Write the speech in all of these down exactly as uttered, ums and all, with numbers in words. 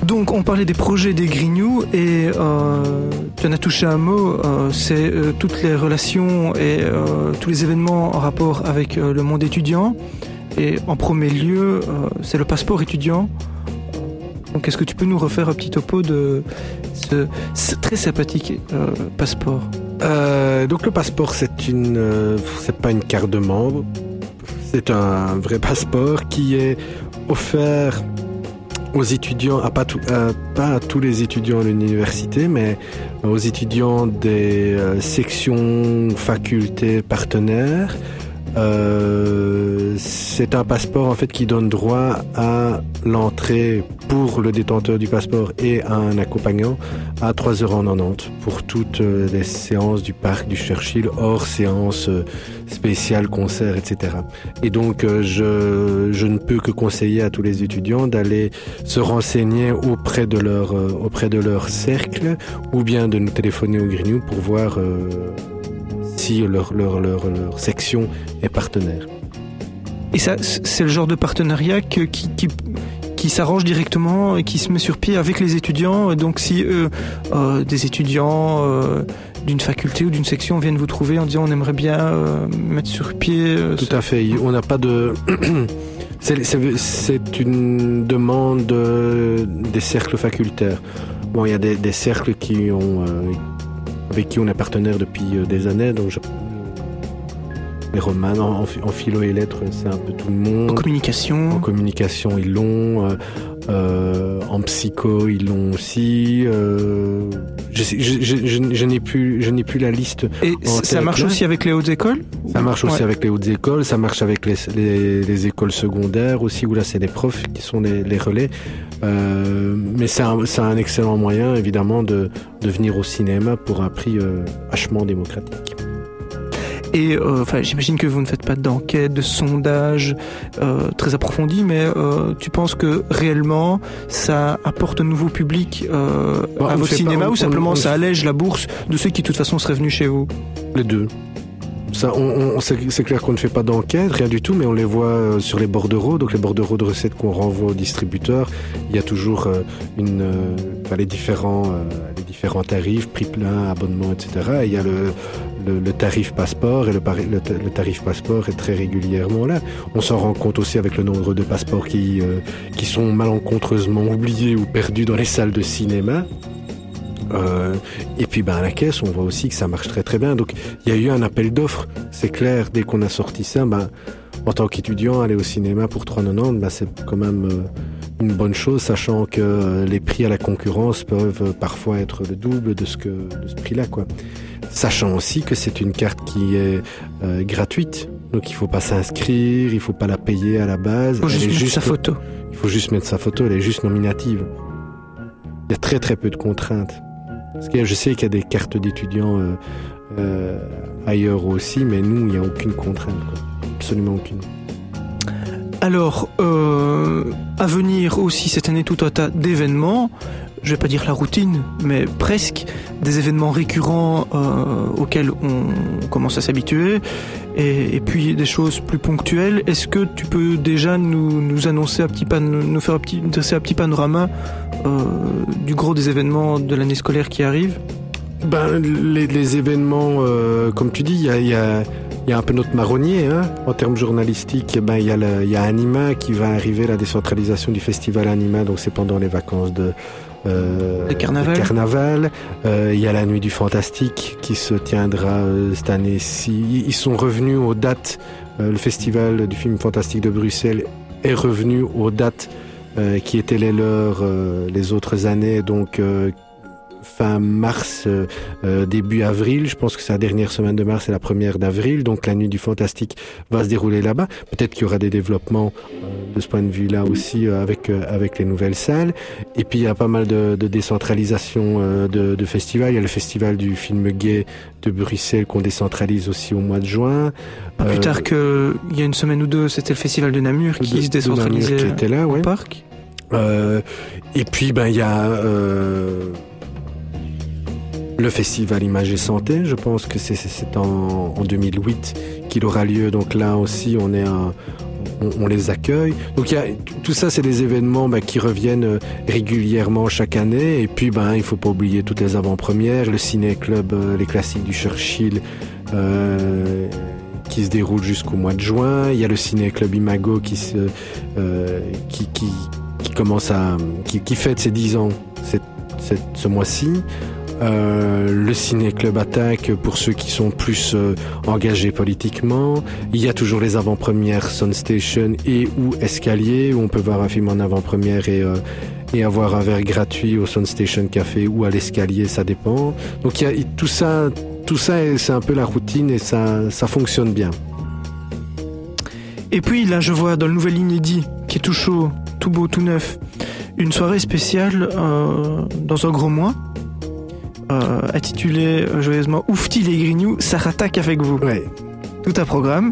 Donc, on parlait des projets des Grignoux et euh, tu en as touché un mot, euh, c'est euh, toutes les relations et euh, tous les événements en rapport avec euh, le monde étudiant. Et en premier lieu, euh, c'est le passeport étudiant. Donc, est-ce que tu peux nous refaire un petit topo de ce, ce très sympathique euh, passeport ? euh, Donc, le passeport, c'est une, euh, c'est pas une carte de membre. C'est un vrai passeport qui est offert aux étudiants, à pas, tout, à, pas à tous les étudiants de l'université, mais aux étudiants des euh, sections, facultés partenaires. Euh, c'est un passeport en fait qui donne droit à l'entrée pour le détenteur du passeport et à un accompagnant à trois euros quatre-vingt-dix pour toutes les séances du parc du Churchill, hors séances spéciales, concerts, et cetera. Et donc je, je ne peux que conseiller à tous les étudiants d'aller se renseigner auprès de leur, auprès de leur cercle ou bien de nous téléphoner au Grignoux pour voir euh, si leur, leur, leur, leur section est partenaire. Et ça, c'est le genre de partenariat que, qui, qui, qui s'arrange directement et qui se met sur pied avec les étudiants. Donc si eux, euh, des étudiants euh, d'une faculté ou d'une section viennent vous trouver en disant on aimerait bien euh, mettre sur pied... Euh, Tout à fait, on n'a pas de... c'est, c'est, c'est une demande de, des cercles facultaires. Bon, il y a des, des cercles qui ont... Euh, avec qui on est partenaire depuis des années, donc je... les romans en, en philo et lettres, c'est un peu tout le monde. En communication. En communication, ils l'ont. Euh, euh, en psycho, ils l'ont aussi. Euh, je, sais, je, je, je, je n'ai plus, je n'ai plus la liste. Et ça marche aussi avec les hautes écoles ? Ça marche aussi ouais. avec les hautes écoles. Ça marche avec les, les, les écoles secondaires aussi, où là c'est les profs qui sont les, les relais. Euh, mais c'est un, c'est un excellent moyen, évidemment, de, de venir au cinéma pour un prix euh, vachement démocratique. Et euh, enfin, j'imagine que vous ne faites pas d'enquête, de sondage euh, très approfondi, mais euh, tu penses que réellement ça apporte un nouveau public euh, bon, à votre cinéma pas, on, ou simplement on, on, ça allège la bourse de ceux qui de toute façon seraient venus chez vous ? Les deux. Ça, on, on, c'est, c'est clair qu'on ne fait pas d'enquête, rien du tout, mais on les voit sur les bordereaux, donc les bordereaux de recettes qu'on renvoie aux distributeurs. Il y a toujours euh, une, euh, enfin, les différents, euh, les différents tarifs, prix plein, abonnement, et cetera. Et il y a le, le, le tarif passeport, et le, le, le tarif passeport est très régulièrement là. On s'en rend compte aussi avec le nombre de passeports qui, euh, qui sont malencontreusement oubliés ou perdus dans les salles de cinéma. Euh, et puis ben à la caisse on voit aussi que ça marche très très bien, donc il y a eu un appel d'offres, c'est clair. Dès qu'on a sorti ça, ben en tant qu'étudiant aller au cinéma pour trois euros quatre-vingt-dix, ben, c'est quand même euh, une bonne chose, sachant que euh, les prix à la concurrence peuvent euh, parfois être le double de ce que de ce prix là quoi. Sachant aussi que c'est une carte qui est euh, gratuite, donc il faut pas s'inscrire, il faut pas la payer à la base. Il faut juste elle est mettre juste, sa photo. Il faut juste mettre sa photo, elle est juste nominative. Il y a très très peu de contraintes. Parce que je sais qu'il y a des cartes d'étudiants euh, euh, ailleurs aussi, mais nous, il n'y a aucune contrainte, quoi. Absolument aucune. Alors, euh, à venir aussi cette année, tout un tas d'événements. Je vais pas dire la routine, mais presque des événements récurrents euh, auxquels on commence à s'habituer, et, et puis des choses plus ponctuelles. Est-ce que tu peux déjà nous, nous annoncer un petit pan, nous faire un petit, dresser un petit panorama euh, du gros des événements de l'année scolaire qui arrive ? Ben les, les événements, euh, comme tu dis, il y a, y a Il y a un peu notre marronnier, hein. En termes journalistiques, ben, il y a le, il y a Anima qui va arriver, la décentralisation du festival Anima, donc c'est pendant les vacances de, euh, de carnaval. De carnaval. Euh, il y a la nuit du fantastique qui se tiendra euh, cette année-ci. Ils sont revenus aux dates, euh, le festival du film fantastique de Bruxelles est revenu aux dates euh, qui étaient les leurs euh, les autres années, donc euh, fin mars, euh, euh, début avril. Je pense que c'est la dernière semaine de mars et la première d'avril. Donc la nuit du fantastique va se dérouler là-bas. Peut-être qu'il y aura des développements euh, de ce point de vue-là aussi euh, avec euh, avec les nouvelles salles. Et puis il y a pas mal de, de décentralisation euh, de, de festivals. Il y a le festival du film gay de Bruxelles qu'on décentralise aussi au mois de juin. Pas plus euh, tard que il y a une semaine ou deux, c'était le festival de Namur qui de, se décentralisait de Namur qui était là, au ouais. parc. Euh, et puis ben il y a euh, le festival Image et Santé, je pense que c'est, c'est en, en deux mille huit qu'il aura lieu. Donc là aussi, on est, un, on, on les accueille. Donc il y a, tout ça, c'est des événements bah, qui reviennent régulièrement chaque année. Et puis, ben, il faut pas oublier toutes les avant-premières, le ciné-club, euh, les classiques du Churchill, euh, qui se déroule jusqu'au mois de juin. Il y a le ciné-club Imago qui se, euh, qui, qui, qui commence à, qui, qui fête ses dix ans cette, cette, ce mois-ci. Euh, le ciné-club Attaque pour ceux qui sont plus euh, engagés politiquement. Il y a toujours les avant-premières Sunstation et ou Escalier où on peut voir un film en avant-première et, euh, et avoir un verre gratuit au Sunstation Café ou à l'Escalier, ça dépend. Donc il y a tout ça, tout ça c'est un peu la routine et ça, ça fonctionne bien. Et puis là je vois dans le nouvel inédit qui est tout chaud, tout beau, tout neuf, une soirée spéciale euh, dans un gros mois. Euh, intitulé euh, joyeusement Oufti les Grignoux, ça rattaque avec vous. Ouais. Tout un programme.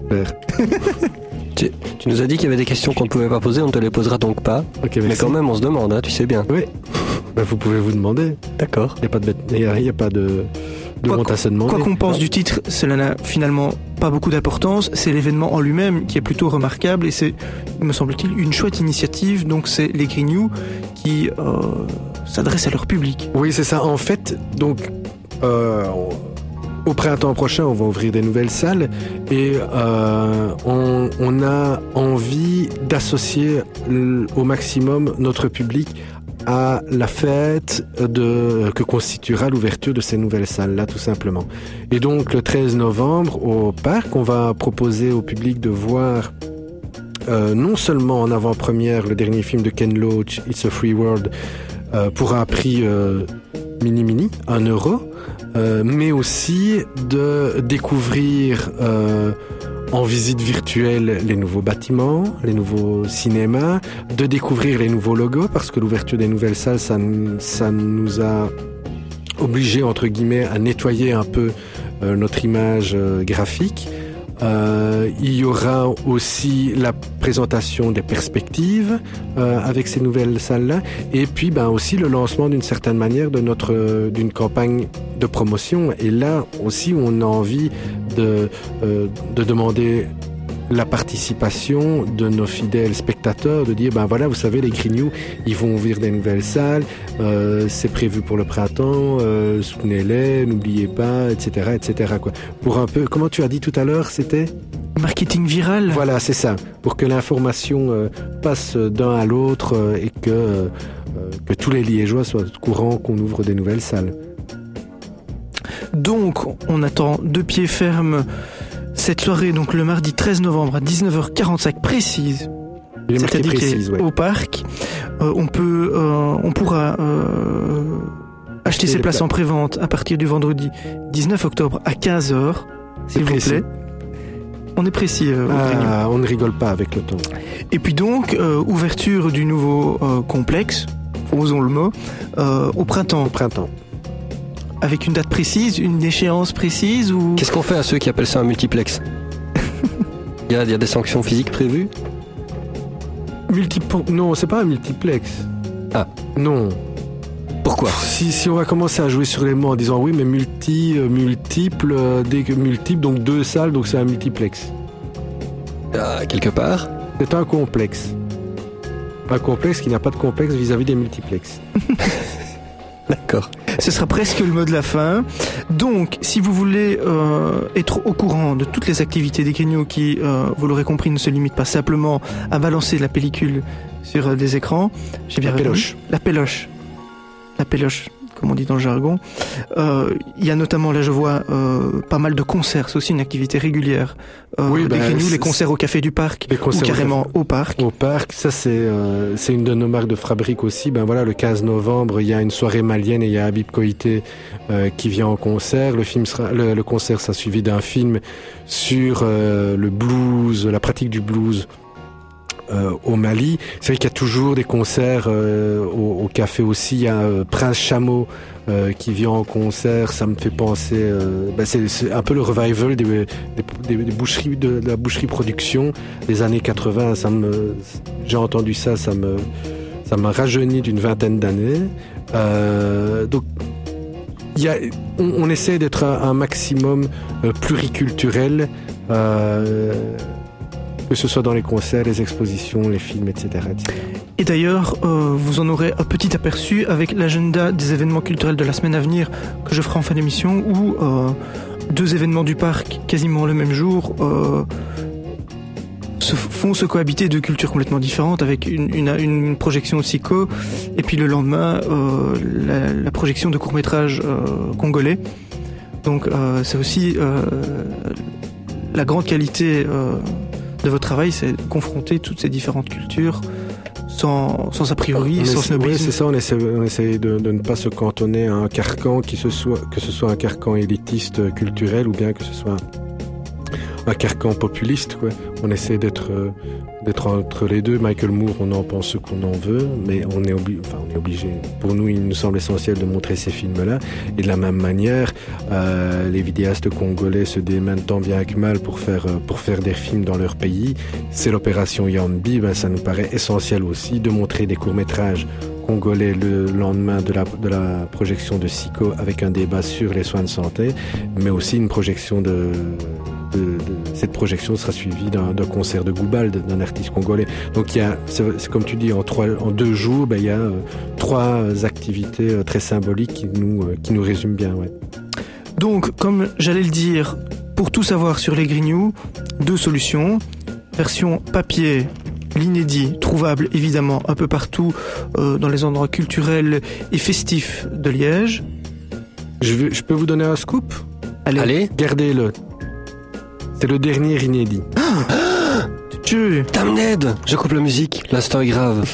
tu, tu nous as dit qu'il y avait des questions qu'on ne pouvait pas poser, on ne te les posera donc pas. Okay, mais quand même, on se demande, hein, tu sais bien. Oui. Bah, vous pouvez vous demander. D'accord. Il n'y a pas de, y a, y a pas de, de honte à se demander. Quoi qu'on pense du titre, cela n'a finalement pas beaucoup d'importance. C'est l'événement en lui-même qui est plutôt remarquable et c'est, me semble-t-il, une chouette initiative. Donc c'est les Grignoux qui euh, s'adressent à leur public. Oui, c'est ça. En fait, donc euh, au printemps prochain, on va ouvrir des nouvelles salles et euh, on, on a envie d'associer au maximum notre public à la fête de, que constituera l'ouverture de ces nouvelles salles-là, tout simplement. Et donc, le treize novembre, au parc, on va proposer au public de voir euh, non seulement en avant-première le dernier film de Ken Loach, It's a Free World, euh, pour un prix euh, mini-mini, un euro, euh, mais aussi de découvrir euh, en visite virtuelle les nouveaux bâtiments, les nouveaux cinémas, de découvrir les nouveaux logos, parce que l'ouverture des nouvelles salles, ça, ça nous a obligés, entre guillemets, à nettoyer un peu euh, notre image euh, graphique. Euh, il y aura aussi la présentation des perspectives euh, avec ces nouvelles salles-là, et puis ben aussi le lancement d'une certaine manière de notre euh, d'une campagne de promotion. Et là aussi, on a envie de euh, de demander la participation de nos fidèles spectateurs, de dire ben voilà, vous savez, les Grignoux, ils vont ouvrir des nouvelles salles, euh, c'est prévu pour le printemps, euh, soutenez-les, n'oubliez pas, et cetera, et cetera quoi. Pour un peu, comment tu as dit tout à l'heure, c'était marketing viral. Voilà, c'est ça, pour que l'information euh, passe d'un à l'autre euh, et que euh, que tous les Liégeois soient au courant qu'on ouvre des nouvelles salles. Donc, on attend de pied ferme cette soirée, donc le mardi treize novembre à dix-neuf heures quarante-cinq précise, c'est-à-dire précise, ouais. Au parc, euh, on peut, euh, on pourra euh, acheter ses places pla- en pré-vente à partir du vendredi dix-neuf octobre à quinze heures, s'il vous plaît. On est précis. Euh, ah, on ne rigole pas avec le temps. Et puis donc, euh, ouverture du nouveau euh, complexe, osons le mot, euh, au printemps. Au printemps. Avec une date précise, une échéance précise ou... Qu'est-ce qu'on fait à ceux qui appellent ça un multiplex? Il y a, il y a des sanctions physiques prévues? Multiplex. Non, c'est pas un multiplex. Ah. Non. Pourquoi? Si, si on va commencer à jouer sur les mots en disant oui, mais multi, euh, multiple, euh, dès que multiple, donc deux salles, donc c'est un multiplex. Euh, quelque part. C'est un complexe. Un complexe qui n'a pas de complexe vis-à-vis des multiplexes. D'accord. Ce sera presque le mot de la fin. Donc, si vous voulez euh, être au courant de toutes les activités des Grignoux qui, euh, vous l'aurez compris, ne se limitent pas simplement à balancer la pellicule sur euh, des écrans, j'ai bien la péloche. La péloche. La péloche, comme on dit dans le jargon. Euh, il y a notamment, là je vois, euh, pas mal de concerts. C'est aussi une activité régulière. Euh, oui, des ben, Grignoux, les concerts au Café du Parc, ou carrément au, au parc. Au parc, ça c'est euh, c'est une de nos marques de fabrique aussi. Ben voilà, le quinze novembre, il y a une soirée malienne et il y a Habib Koité euh, qui vient en concert. Le film sera, le, le concert sera suivi d'un film sur euh, le blues, la pratique du blues. Euh, au Mali. C'est vrai qu'il y a toujours des concerts euh, au, au café aussi. Il y a euh, Prince Chameau euh, qui vient en concert. Ça me fait penser... Euh, ben c'est, c'est un peu le revival des, des, des, des boucheries, de, de la boucherie production des années quatre-vingts. Ça me, j'ai entendu ça, ça me, ça m'a rajeuni d'une vingtaine d'années. Euh, donc, il y a, on, on essaie d'être un, un maximum euh, pluriculturel. Euh, Que ce soit dans les concerts, les expositions, les films, et cetera et cetera. Et d'ailleurs, euh, vous en aurez un petit aperçu avec l'agenda des événements culturels de la semaine à venir que je ferai en fin d'émission, où euh, deux événements du parc quasiment le même jour euh, se font se cohabiter deux cultures complètement différentes, avec une, une, une projection de Siko et puis le lendemain euh, la, la projection de courts-métrages euh, congolais. Donc euh, c'est aussi euh, la grande qualité euh, de votre travail, c'est de confronter toutes ces différentes cultures sans, sans a priori, on sans essaie, snobisme. Oui, c'est ça, on essaie, on essaie de, de ne pas se cantonner à un carcan, qui se soit, que ce soit un carcan élitiste culturel ou bien que ce soit un carcan populiste, quoi. On essaie d'être, euh, d'être entre les deux. Michael Moore, on en pense ce qu'on en veut, mais on est, obli- enfin, on est obligé. Pour nous, il nous semble essentiel de montrer ces films-là. Et de la même manière, euh, les vidéastes congolais se démènent tant bien que mal pour faire, euh, pour faire des films dans leur pays. C'est l'opération Yambi, ben, ça nous paraît essentiel aussi de montrer des courts-métrages congolais le lendemain de la, de la projection de Siko avec un débat sur les soins de santé, mais aussi une projection de, de, de cette projection sera suivie d'un, d'un concert de Goubal, d'un artiste congolais. Donc il y a, c'est, c'est comme tu dis, en trois, en deux jours, ben, il y a euh, trois activités euh, très symboliques qui nous, euh, qui nous résument bien, ouais. Donc, comme j'allais le dire, pour tout savoir sur les Grignoux, deux solutions. Version papier, l'inédit, trouvable évidemment un peu partout euh, dans les endroits culturels et festifs de Liège. Je, vais, je peux vous donner un scoop ? Allez, Allez. Gardez-le. C'est le dernier inédit. Tu Damned. Je coupe la musique, l'instant est grave.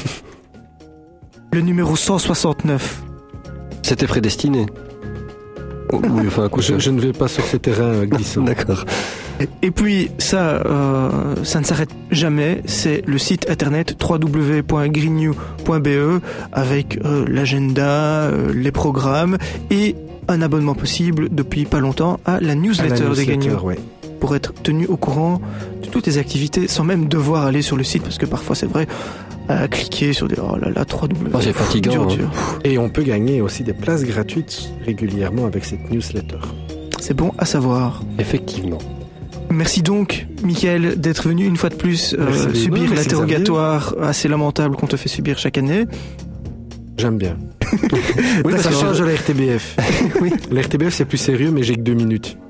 Le numéro cent soixante-neuf. C'était prédestiné. Oh, oui, enfin, un coup, je, je ne vais pas sur ces terrains glissants. D'accord. Et puis ça, euh, ça ne s'arrête jamais, c'est le site internet w w w point grignoux point b e avec euh, l'agenda, euh, les programmes et un abonnement possible depuis pas longtemps à la newsletter, à la newsletter des Grignoux, ouais. Pour être tenu au courant de toutes les activités sans même devoir aller sur le site, parce que parfois c'est vrai, à cliquer sur des oh là là w w w. Oh, c'est fatigant. Dur, hein. dur. Et on peut gagner aussi des places gratuites régulièrement avec cette newsletter. C'est bon à savoir. Effectivement. Merci donc, Mickaël, d'être venu une fois de plus euh, merci subir merci l'interrogatoire assez lamentable qu'on te fait subir chaque année. J'aime bien. Oui, ça change de la R T B F. Oui. La R T B F, c'est plus sérieux, mais j'ai que deux minutes.